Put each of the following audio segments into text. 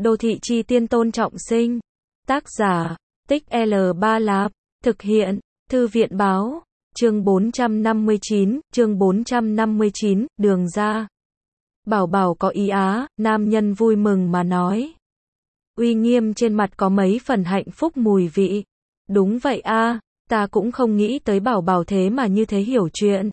Đô thị chi tiên Tôn Trọng Sinh. Tác giả, Tích L3 Lạp. Thực hiện, Thư viện báo. Chương 459, đường ra. Bảo Bảo có ý á, nam nhân vui mừng mà nói. Uy Nghiêm trên mặt có mấy phần hạnh phúc mùi vị. Đúng vậy a, ta cũng không nghĩ tới Bảo Bảo thế mà như thế hiểu chuyện.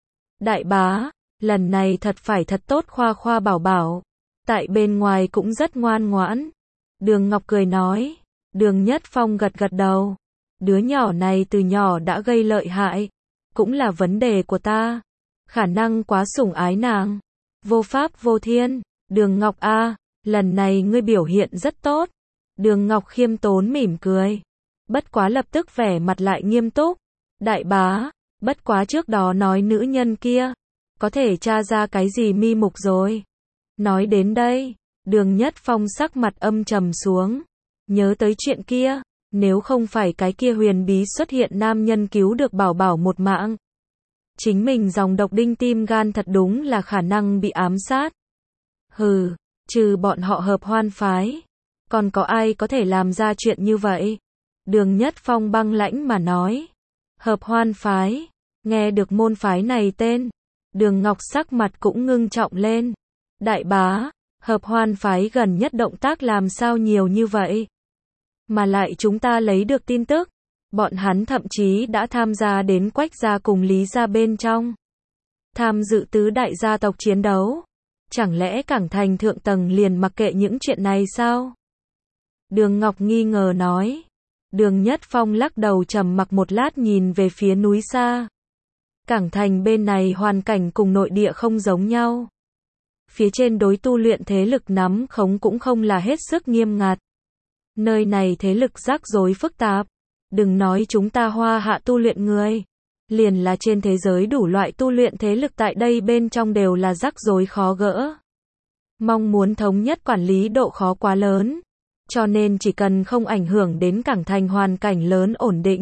Đại bá, lần này thật phải thật tốt khoa khoa Bảo Bảo. Tại bên ngoài cũng rất ngoan ngoãn. Đường Ngọc cười nói. Đường Nhất Phong gật gật đầu. Đứa nhỏ này từ nhỏ đã gây lợi hại. Cũng là vấn đề của ta. Khả năng quá sủng ái nàng. Vô pháp vô thiên. Đường Ngọc a, lần này ngươi biểu hiện rất tốt. Đường Ngọc khiêm tốn mỉm cười. Bất quá lập tức vẻ mặt lại nghiêm túc. Đại bá, bất quá trước đó nói nữ nhân kia. Có thể tra ra cái gì mi mục rồi. Nói đến đây, Đường Nhất Phong sắc mặt âm trầm xuống. Nhớ tới chuyện kia, nếu không phải cái kia huyền bí xuất hiện nam nhân cứu được Bảo Bảo một mạng. Chính mình dòng độc đinh tim gan thật đúng là khả năng bị ám sát. Hừ, trừ bọn họ Hợp Hoan phái. Còn có ai có thể làm ra chuyện như vậy? Đường Nhất Phong băng lãnh mà nói. Hợp Hoan phái, nghe được môn phái này tên. Đường Ngọc sắc mặt cũng ngưng trọng lên. Đại bá, Hợp Hoan phái gần nhất động tác làm sao nhiều như vậy? Mà lại chúng ta lấy được tin tức. Bọn hắn thậm chí đã tham gia đến Quách gia cùng Lý gia bên trong. Tham dự tứ đại gia tộc chiến đấu. Chẳng lẽ Cảng Thành thượng tầng liền mặc kệ những chuyện này sao? Đường Ngọc nghi ngờ nói. Đường Nhất Phong lắc đầu trầm mặc một lát nhìn về phía núi xa. Cảng Thành bên này hoàn cảnh cùng nội địa không giống nhau. Phía trên đối tu luyện thế lực nắm khống cũng không là hết sức nghiêm ngặt. Nơi này thế lực rắc rối phức tạp. Đừng nói chúng ta Hoa Hạ tu luyện người. Liền là trên thế giới đủ loại tu luyện thế lực tại đây bên trong đều là rắc rối khó gỡ. Mong muốn thống nhất quản lý độ khó quá lớn. Cho nên chỉ cần không ảnh hưởng đến Cảng Thành hoàn cảnh lớn ổn định.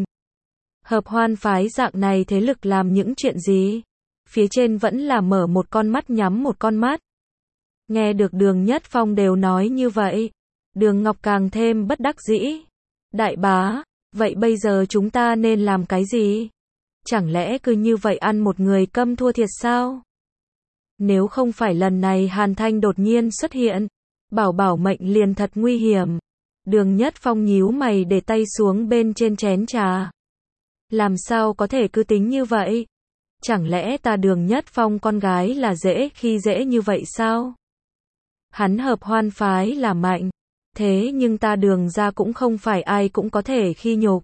Hợp Hoan phái dạng này thế lực làm những chuyện gì? Phía trên vẫn là mở một con mắt nhắm một con mắt. Nghe được Đường Nhất Phong đều nói như vậy. Đường Ngọc càng thêm bất đắc dĩ. Đại bá, vậy bây giờ chúng ta nên làm cái gì? Chẳng lẽ cứ như vậy ăn một người câm thua thiệt sao? Nếu không phải lần này Hàn Thanh đột nhiên xuất hiện, Bảo Bảo mệnh liền thật nguy hiểm. Đường Nhất Phong nhíu mày để tay xuống bên trên chén trà. Làm sao có thể cứ tính như vậy? Chẳng lẽ ta Đường Nhất Phong con gái là dễ khi dễ như vậy sao? Hắn Hợp Hoan phái là mạnh. Thế nhưng ta Đường ra cũng không phải ai cũng có thể khi nhục.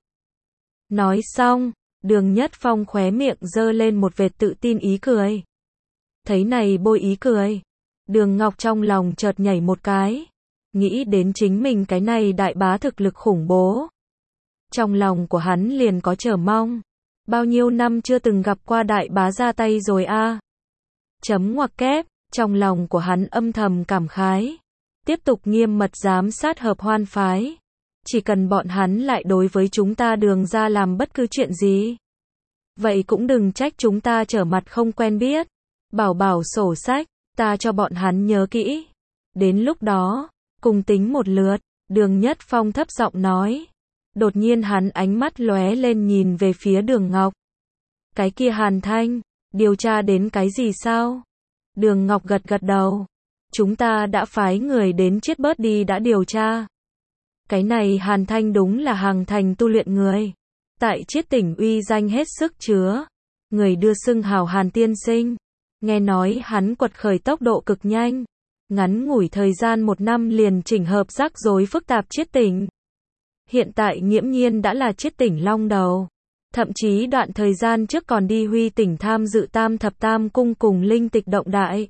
Nói xong, Đường Nhất Phong khóe miệng giơ lên một vệt tự tin ý cười. Thấy này bôi ý cười. Đường Ngọc trong lòng chợt nhảy một cái. Nghĩ đến chính mình cái này đại bá thực lực khủng bố. Trong lòng của hắn liền có chờ mong. Bao nhiêu năm chưa từng gặp qua đại bá ra tay rồi a. Chấm ngoặc kép, trong lòng của hắn âm thầm cảm khái. Tiếp tục nghiêm mật giám sát Hợp Hoan phái. Chỉ cần bọn hắn lại đối với chúng ta Đường ra làm bất cứ chuyện gì. Vậy cũng đừng trách chúng ta trở mặt không quen biết. Bảo Bảo sổ sách, ta cho bọn hắn nhớ kỹ. Đến lúc đó, cùng tính một lượt. Đường Nhất Phong thấp giọng nói. Đột nhiên hắn ánh mắt lóe lên nhìn về phía Đường Ngọc. Cái kia Hàn Thanh, điều tra đến cái gì sao? Đường Ngọc gật gật đầu. Chúng ta đã phái người đến Chiết Bớt đi đã điều tra. Cái này Hàn Thanh đúng là hàng thành tu luyện người. Tại Chiết tỉnh uy danh hết sức chứa. Người đưa xưng hào Hàn tiên sinh. Nghe nói hắn quật khởi tốc độ cực nhanh. Ngắn ngủi thời gian 1 năm liền chỉnh hợp rắc rối phức tạp Chiết tỉnh. Hiện tại nghiễm nhiên đã là Chiết tỉnh long đầu. Thậm chí đoạn thời gian trước còn đi Huy tỉnh tham dự Tam Thập Tam Cung cùng Linh Tịch động đại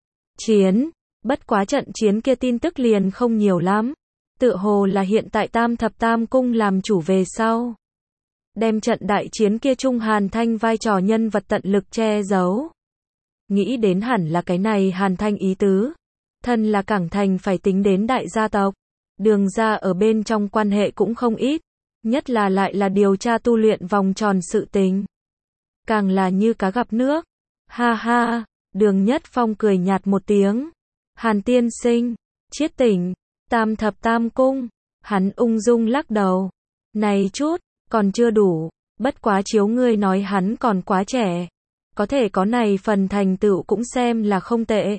chiến. Bất quá trận chiến kia tin tức liền không nhiều lắm. Tựa hồ là hiện tại Tam Thập Tam Cung làm chủ về sau. Đem trận đại chiến kia Trung Hàn Thanh vai trò nhân vật tận lực che giấu. Nghĩ đến hẳn là cái này Hàn Thanh ý tứ. Thân là Cảng Thành phải tính đến đại gia tộc. Đường ra ở bên trong quan hệ cũng không ít. Nhất là lại là điều tra tu luyện vòng tròn sự tình. Càng là như cá gặp nước. Ha ha, Đường Nhất Phong cười nhạt một tiếng. Hàn tiên sinh, Chiết tỉnh, Tam thập tam cung, hắn ung dung lắc đầu. Này chút, còn chưa đủ, bất quá chiếu ngươi nói hắn còn quá trẻ. Có thể có này phần thành tựu cũng xem là không tệ.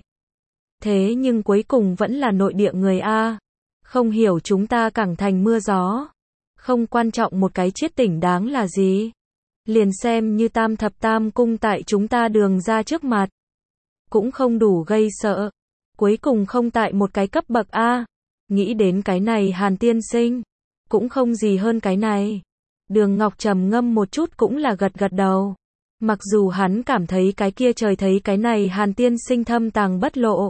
Thế nhưng cuối cùng vẫn là nội địa người A. Không hiểu chúng ta cảng thành mưa gió. Không quan trọng một cái chiết tỉnh đáng là gì. Liền xem như tam thập tam cung tại chúng ta Đường ra trước mặt. Cũng không đủ gây sợ. Cuối cùng không tại một cái cấp bậc A. Nghĩ đến cái này Hàn tiên sinh. Cũng không gì hơn cái này. Đường Ngọc trầm ngâm một chút cũng là gật gật đầu. Mặc dù hắn cảm thấy cái kia trời thấy cái này Hàn tiên sinh thâm tàng bất lộ.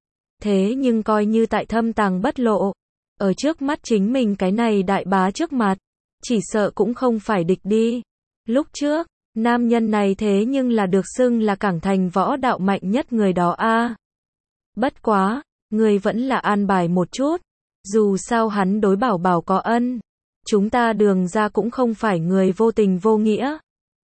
Thế nhưng coi như tại thâm tàng bất lộ. Ở trước mắt chính mình cái này đại bá trước mặt. Chỉ sợ cũng không phải địch đi. Lúc trước, nam nhân này thế nhưng là được xưng là cảng thành võ đạo mạnh nhất người đó a. Bất quá, người vẫn là an bài một chút. Dù sao hắn đối Bảo Bảo có ân. Chúng ta Đường ra cũng không phải người vô tình vô nghĩa.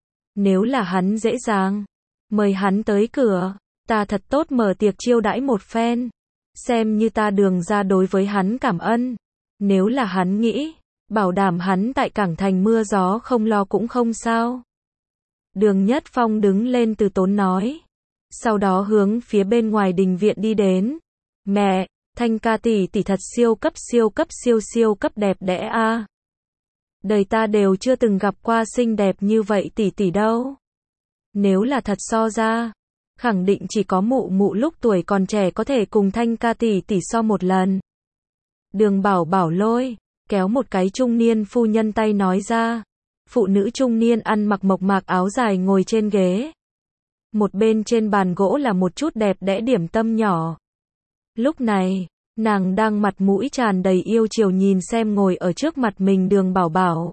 Nếu là hắn dễ dàng, mời hắn tới cửa, ta thật tốt mở tiệc chiêu đãi một phen. Xem như ta Đường ra đối với hắn cảm ơn. Nếu là hắn nghĩ, bảo đảm hắn tại cảng thành mưa gió không lo cũng không sao. Đường Nhất Phong đứng lên từ tốn nói. Sau đó hướng phía bên ngoài đình viện đi đến. Mẹ, Thanh ca tỷ tỷ thật siêu cấp siêu cấp đẹp đẽ a. Đời ta đều chưa từng gặp qua xinh đẹp như vậy tỷ tỷ đâu. Nếu là thật so ra, khẳng định chỉ có mụ mụ lúc tuổi còn trẻ có thể cùng Thanh ca tỷ tỷ so một lần. Đường Bảo Bảo lôi kéo một cái trung niên phu nhân tay nói ra. Phụ nữ trung niên ăn mặc mộc mạc áo dài ngồi trên ghế. Một bên trên bàn gỗ là một chút đẹp đẽ điểm tâm nhỏ. Lúc này, nàng đang mặt mũi tràn đầy yêu chiều nhìn xem ngồi ở trước mặt mình Đường Bảo Bảo.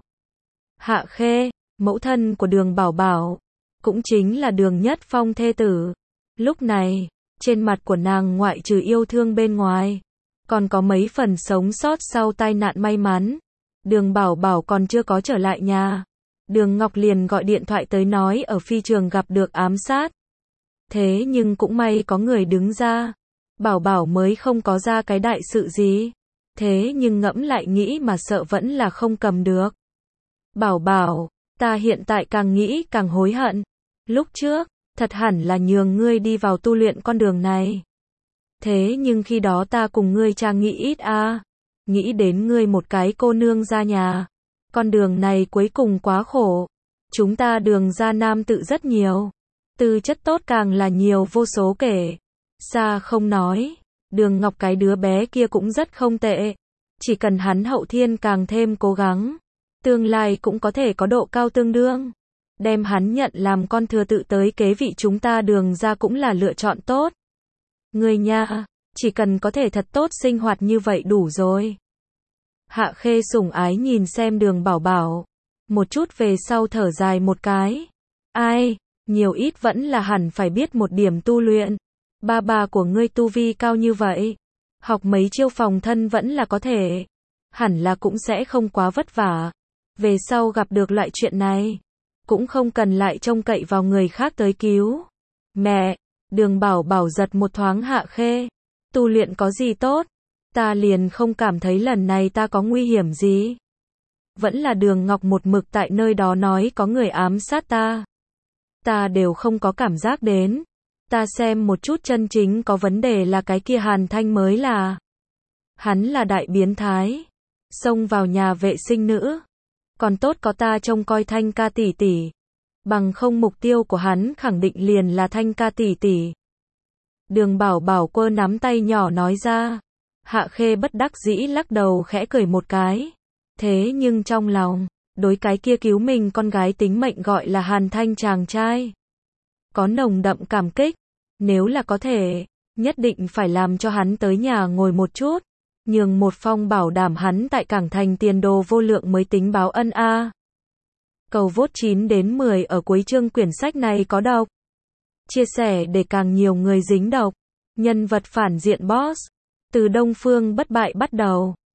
Hạ Khê, mẫu thân của Đường Bảo Bảo, cũng chính là Đường Nhất Phong thê tử. Lúc này, trên mặt của nàng ngoại trừ yêu thương bên ngoài, còn có mấy phần sống sót sau tai nạn may mắn. Đường Bảo Bảo còn chưa có trở lại nhà. Đường Ngọc liền gọi điện thoại tới nói ở phi trường gặp được ám sát. Thế nhưng cũng may có người đứng ra. Bảo Bảo mới không có ra cái đại sự gì. Thế nhưng ngẫm lại nghĩ mà sợ vẫn là không cầm được. Bảo Bảo, ta hiện tại càng nghĩ càng hối hận. Lúc trước, thật hẳn là nhường ngươi đi vào tu luyện con đường này. Thế nhưng khi đó ta cùng ngươi cha nghĩ ít a. Nghĩ đến ngươi một cái cô nương ra nhà. Con đường này cuối cùng quá khổ. Chúng ta Đường ra nam tự rất nhiều. Tư chất tốt càng là nhiều vô số kể. Xa không nói. Đường Ngọc cái đứa bé kia cũng rất không tệ. Chỉ cần hắn hậu thiên càng thêm cố gắng. Tương lai cũng có thể có độ cao tương đương. Đem hắn nhận làm con thừa tự tới kế vị chúng ta Đường ra cũng là lựa chọn tốt. Người nha, chỉ cần có thể thật tốt sinh hoạt như vậy đủ rồi. Hạ Khê sủng ái nhìn xem Đường Bảo Bảo. Một chút về sau thở dài một cái. Ai, nhiều ít vẫn là hẳn phải biết một điểm tu luyện. Ba của ngươi tu vi cao như vậy. Học mấy chiêu phòng thân vẫn là có thể. Hẳn là cũng sẽ không quá vất vả. Về sau gặp được loại chuyện này. Cũng không cần lại trông cậy vào người khác tới cứu. Mẹ, Đường Bảo Bảo giật một thoáng Hạ Khê. Tu luyện có gì tốt? Ta liền không cảm thấy lần này ta có nguy hiểm gì. Vẫn là Đường Ngọc một mực tại nơi đó nói có người ám sát ta. Ta đều không có cảm giác đến. Ta xem một chút chân chính có vấn đề là cái kia Hàn Thanh mới là. Hắn là đại biến thái. Xông vào nhà vệ sinh nữ. Còn tốt có ta trông coi Thanh ca tỷ tỷ. Bằng không mục tiêu của hắn khẳng định liền là Thanh ca tỷ tỷ. Đường Bảo Bảo quơ nắm tay nhỏ nói ra. Hạ Khê bất đắc dĩ lắc đầu khẽ cười một cái. Thế nhưng trong lòng, đối cái kia cứu mình con gái tính mệnh gọi là Hàn Thanh chàng trai. Có nồng đậm cảm kích. Nếu là có thể, nhất định phải làm cho hắn tới nhà ngồi một chút. Nhường một phong bảo đảm hắn tại cảng thành tiền đồ vô lượng mới tính báo ân a. Cầu vote 9 đến 10 ở cuối chương quyển sách này có độc. Chia sẻ để càng nhiều người dính độc. Nhân vật phản diện boss. Từ Đông Phương bất bại bắt đầu.